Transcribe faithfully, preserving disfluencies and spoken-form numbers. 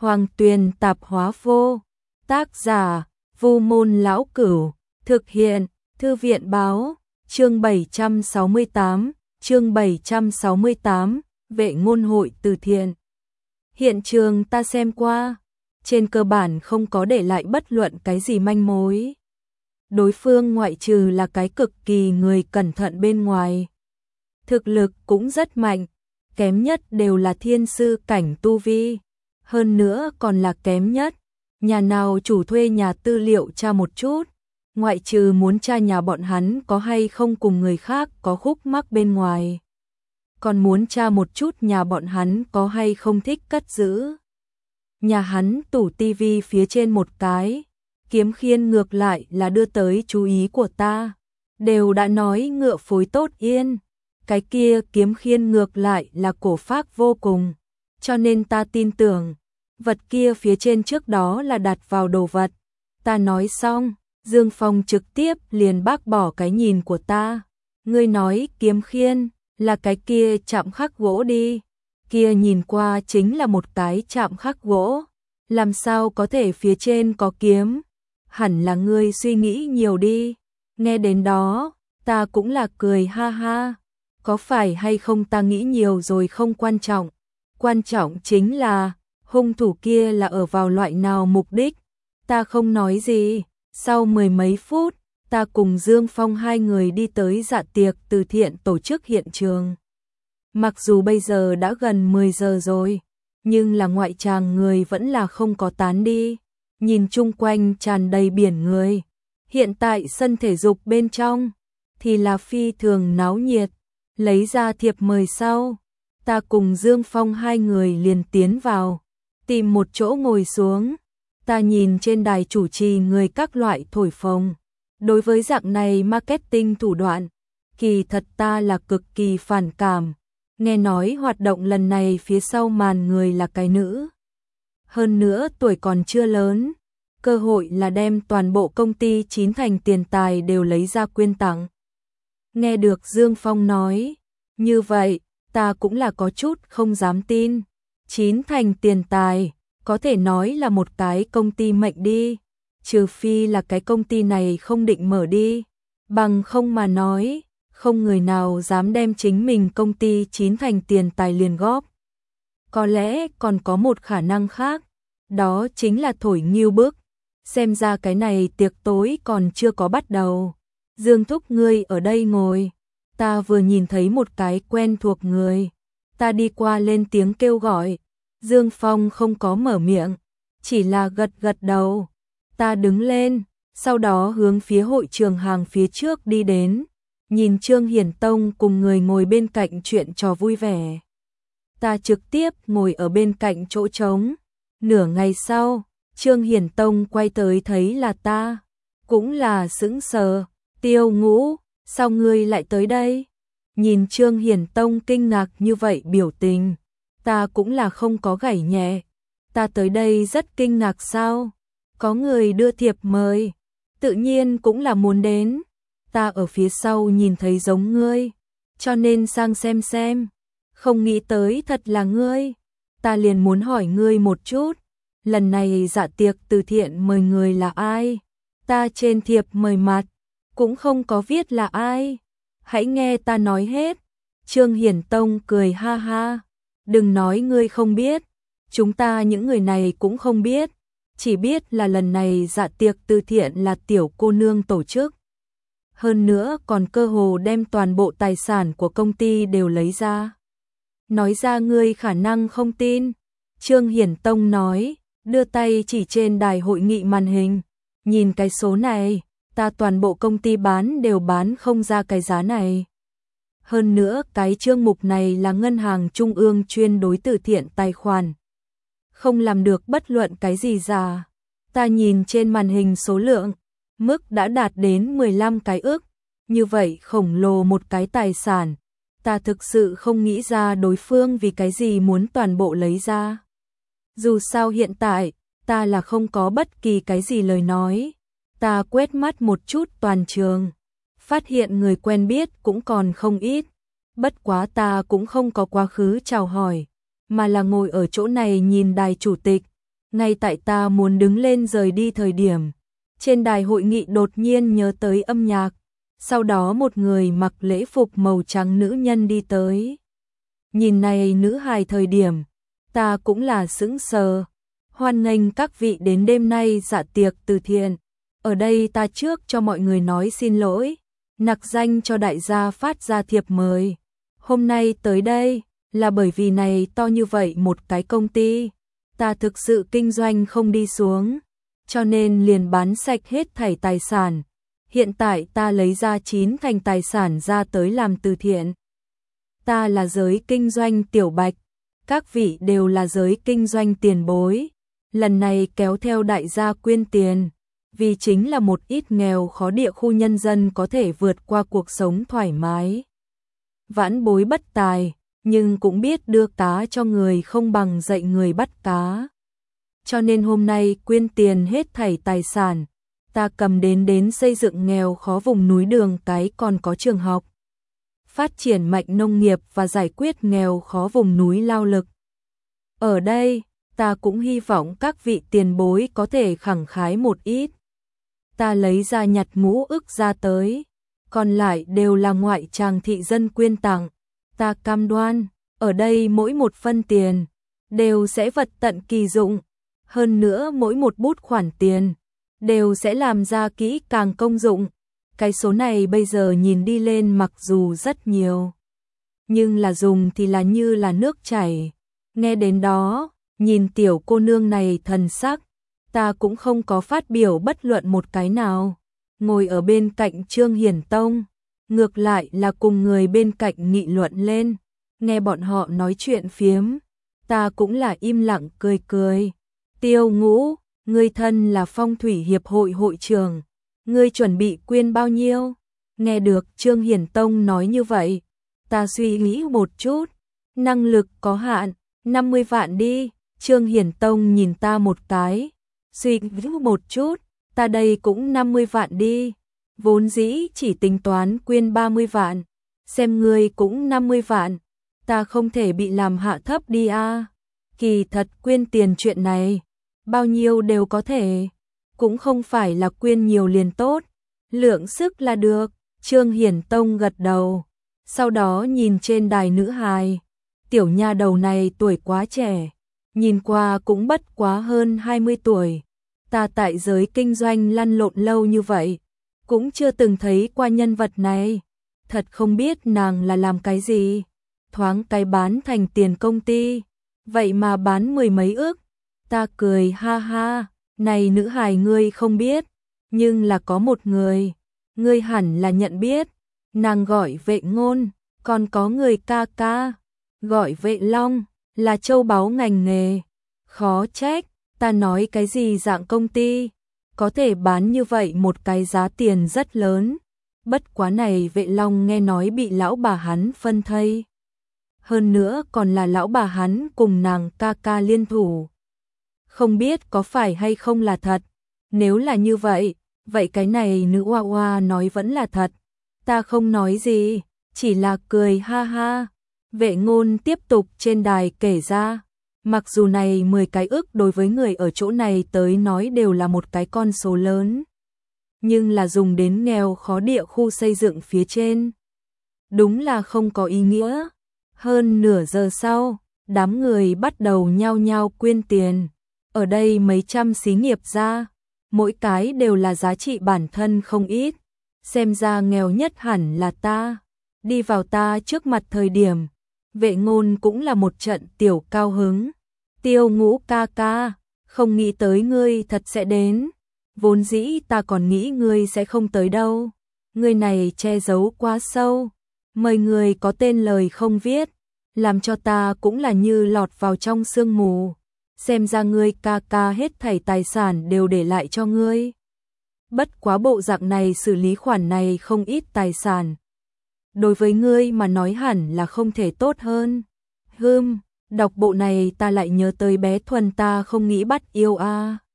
Hoàng Tuyền tạp hóa vô. Tác giả: Vu Môn Lão Cửu. Thực hiện: Thư viện báo. Chương bảy trăm sáu mươi tám, chương bảy trăm sáu mươi tám, Vệ ngôn hội từ thiện. Hiện trường ta xem qua, trên cơ bản không có để lại bất luận cái gì manh mối. Đối phương ngoại trừ là cái cực kỳ người cẩn thận bên ngoài, thực lực cũng rất mạnh, kém nhất đều là thiên sư cảnh tu vi, hơn nữa còn là kém nhất. Nhà nào chủ thuê nhà tư liệu tra một chút, ngoại trừ muốn tra nhà bọn hắn có hay không cùng người khác có khúc mắc bên ngoài, còn muốn tra một chút nhà bọn hắn có hay không thích cất giữ. Nhà hắn tủ tivi phía trên một cái, kiếm khiên ngược lại là đưa tới chú ý của ta. Đều đã nói ngựa phối tốt yên, cái kia kiếm khiên ngược lại là cổ phác vô cùng, cho nên ta tin tưởng vật kia phía trên trước đó là đặt vào đồ vật. Ta nói xong, Dương Phong trực tiếp liền bác bỏ cái nhìn của ta. Ngươi nói kiếm khiên là cái kia chạm khắc gỗ đi, kia nhìn qua chính là một cái chạm khắc gỗ, làm sao có thể phía trên có kiếm, hẳn là ngươi suy nghĩ nhiều đi. Nghe đến đó, ta cũng là cười ha ha, có phải hay không ta nghĩ nhiều rồi không quan trọng, quan trọng chính là hung thủ kia là ở vào loại nào mục đích. Ta không nói gì. Sau mười mấy phút, ta cùng Dương Phong hai người đi tới dạ tiệc từ thiện tổ chức hiện trường. Mặc dù bây giờ đã gần mười giờ rồi, nhưng là ngoại tràng người vẫn là không có tán đi. Nhìn chung quanh tràn đầy biển người. Hiện tại sân thể dục bên trong thì là phi thường náo nhiệt. Lấy ra thiệp mời sau, ta cùng Dương Phong hai người liền tiến vào, tìm một chỗ ngồi xuống. Ta nhìn trên đài chủ trì người các loại thổi phồng. Đối với dạng này marketing thủ đoạn, kỳ thật ta là cực kỳ phản cảm. Nghe nói hoạt động lần này phía sau màn người là cái nữ. Hơn nữa tuổi còn chưa lớn, cơ hội là đem toàn bộ công ty chín thành tiền tài đều lấy ra quyên tặng. Nghe được Dương Phong nói như vậy, ta cũng là có chút không dám tin. Chín thành tiền tài, có thể nói là một cái công ty mệnh đi, trừ phi là cái công ty này không định mở đi, bằng không mà nói, không người nào dám đem chính mình công ty chín thành tiền tài liền góp. Có lẽ còn có một khả năng khác, đó chính là thổi nghiêu bức. Xem ra cái này tiệc tối còn chưa có bắt đầu. Dương thúc ngươi ở đây ngồi. Ta vừa nhìn thấy một cái quen thuộc người, ta đi qua lên tiếng kêu gọi. Dương Phong không có mở miệng, chỉ là gật gật đầu. Ta đứng lên, sau đó hướng phía hội trường hàng phía trước đi đến, nhìn Trương Hiển Tông cùng người ngồi bên cạnh chuyện trò vui vẻ. Ta trực tiếp ngồi ở bên cạnh chỗ trống. Nửa ngày sau, Trương Hiển Tông quay tới thấy là ta, cũng là sững sờ. Tiêu Ngũ, sao ngươi lại tới đây? Nhìn Trương Hiển Tông kinh ngạc như vậy biểu tình, ta cũng là không có gảy nhẹ. Ta tới đây rất kinh ngạc sao? Có người đưa thiệp mời, tự nhiên cũng là muốn đến. Ta ở phía sau nhìn thấy giống ngươi, cho nên sang xem xem. Không nghĩ tới thật là ngươi. Ta liền muốn hỏi ngươi một chút, lần này dạ tiệc từ thiện mời người là ai? Ta trên thiệp mời mặt cũng không có viết là ai. Hãy nghe ta nói hết. Trương Hiển Tông cười ha ha. Đừng nói ngươi không biết, chúng ta những người này cũng không biết, chỉ biết là lần này dạ tiệc từ thiện là tiểu cô nương tổ chức. Hơn nữa còn cơ hồ đem toàn bộ tài sản của công ty đều lấy ra. Nói ra ngươi khả năng không tin. Trương Hiển Tông nói, đưa tay chỉ trên đài hội nghị màn hình. Nhìn cái số này, ta toàn bộ công ty bán đều bán không ra cái giá này. Hơn nữa cái chương mục này là ngân hàng trung ương chuyên đối từ thiện tài khoản, không làm được bất luận cái gì giả. Ta nhìn trên màn hình số lượng, mức đã đạt đến mười lăm cái ức, như vậy khổng lồ một cái tài sản, ta thực sự không nghĩ ra đối phương vì cái gì muốn toàn bộ lấy ra. Dù sao hiện tại, ta là không có bất kỳ cái gì lời nói. Ta quét mắt một chút toàn trường, phát hiện người quen biết cũng còn không ít. Bất quá ta cũng không có quá khứ chào hỏi, mà là ngồi ở chỗ này nhìn đài chủ tịch, Ngay tại ta muốn đứng lên rời đi thời điểm, trên đài hội nghị đột nhiên nhớ tới âm nhạc, sau đó một người mặc lễ phục màu trắng nữ nhân đi tới. Nhìn này nữ hài thời điểm, ta cũng là sững sờ. Hoan nghênh các vị đến đêm nay dạ tiệc từ thiện. Ở đây ta trước cho mọi người nói xin lỗi, nặc danh cho đại gia phát ra thiệp mời. Hôm nay tới đây là bởi vì này to như vậy một cái công ty, ta thực sự kinh doanh không đi xuống, cho nên liền bán sạch hết thảy tài sản. Hiện tại ta lấy ra chín thành tài sản ra tới làm từ thiện. Ta là giới kinh doanh tiểu bạch, các vị đều là giới kinh doanh tiền bối. Lần này kéo theo đại gia quyên tiền, vì chính là một ít nghèo khó địa khu nhân dân có thể vượt qua cuộc sống thoải mái. Vãn bối bất tài, nhưng cũng biết đưa cá cho người không bằng dạy người bắt cá. Cho nên hôm nay quyên tiền hết thảy tài sản, ta cầm đến đến xây dựng nghèo khó vùng núi đường cái còn có trường học. Phát triển mạnh nông nghiệp và giải quyết nghèo khó vùng núi lao lực. Ở đây, ta cũng hy vọng các vị tiền bối có thể khẳng khái một ít. Ta lấy ra nhặt ngũ ức ra tới, còn lại đều là ngoại tràng thị dân quyên tặng. Ta cam đoan, ở đây mỗi một phân tiền, đều sẽ vật tận kỳ dụng. Hơn nữa mỗi một bút khoản tiền, đều sẽ làm ra kỹ càng công dụng. Cái số này bây giờ nhìn đi lên mặc dù rất nhiều, nhưng là dùng thì là như là nước chảy. Nghe đến đó, nhìn tiểu cô nương này thần sắc, ta cũng không có phát biểu bất luận một cái nào. Ngồi ở bên cạnh Trương Hiển Tông, ngược lại là cùng người bên cạnh nghị luận lên. Nghe bọn họ nói chuyện phiếm, ta cũng là im lặng cười cười. Tiêu Ngũ, ngươi thân là Phong thủy hiệp hội hội trưởng, ngươi chuẩn bị quyên bao nhiêu? Nghe được Trương Hiển Tông nói như vậy, ta suy nghĩ một chút, năng lực có hạn, năm mươi vạn đi. Trương Hiển Tông nhìn ta một cái, suy nghĩ một chút, ta đây cũng năm mươi vạn đi. Vốn dĩ chỉ tính toán quyên ba mươi vạn, xem ngươi cũng năm mươi vạn, ta không thể bị làm hạ thấp đi a. À. Kỳ thật quyên tiền chuyện này, bao nhiêu đều có thể, cũng không phải là quyên nhiều liền tốt, lượng sức là được. Trương Hiển Tông gật đầu, sau đó nhìn trên đài nữ hài, tiểu nha đầu này tuổi quá trẻ, nhìn qua cũng bất quá hơn hai mươi tuổi. Ta tại giới kinh doanh lăn lộn lâu như vậy, cũng chưa từng thấy qua nhân vật này, thật không biết nàng là làm cái gì. Thoáng cái bán thành tiền công ty, vậy mà bán mười mấy ức. Ta cười ha ha, này nữ hài ngươi không biết, nhưng là có một người, ngươi hẳn là nhận biết, nàng gọi Vệ Ngôn, còn có người ca ca, gọi Vệ Long, là châu báu ngành nghề. Khó trách, ta nói cái gì dạng công ty, có thể bán như vậy một cái giá tiền rất lớn. Bất quá này Vệ Long nghe nói bị lão bà hắn phân thây. Hơn nữa còn là lão bà hắn cùng nàng ca ca liên thủ. Không biết có phải hay không là thật. Nếu là như vậy, vậy cái này nữ oa oa nói vẫn là thật. Ta không nói gì, chỉ là cười ha ha. Vệ Ngôn tiếp tục trên đài kể ra. Mặc dù này mười cái ức đối với người ở chỗ này tới nói đều là một cái con số lớn, nhưng là dùng đến nghèo khó địa khu xây dựng phía trên, đúng là không có ý nghĩa. Hơn nửa giờ sau, đám người bắt đầu nhao nhao quyên tiền. Ở đây mấy trăm xí nghiệp ra, mỗi cái đều là giá trị bản thân không ít. Xem ra nghèo nhất hẳn là ta. Đi vào ta trước mặt thời điểm, Vệ Ngôn cũng là một trận tiểu cao hứng. Tiêu Ngũ ca ca, không nghĩ tới ngươi thật sẽ đến. Vốn dĩ ta còn nghĩ ngươi sẽ không tới đâu. Ngươi này che giấu quá sâu. Mời người có tên lời không viết, làm cho ta cũng là như lọt vào trong sương mù. Xem ra ngươi ca ca hết thảy tài sản đều để lại cho ngươi. Bất quá bộ dạng này xử lý khoản này không ít tài sản. Đối với ngươi mà nói hẳn là không thể tốt hơn. Hừm, đọc bộ này ta lại nhớ tới bé Thuần ta không nghĩ bắt yêu a. À.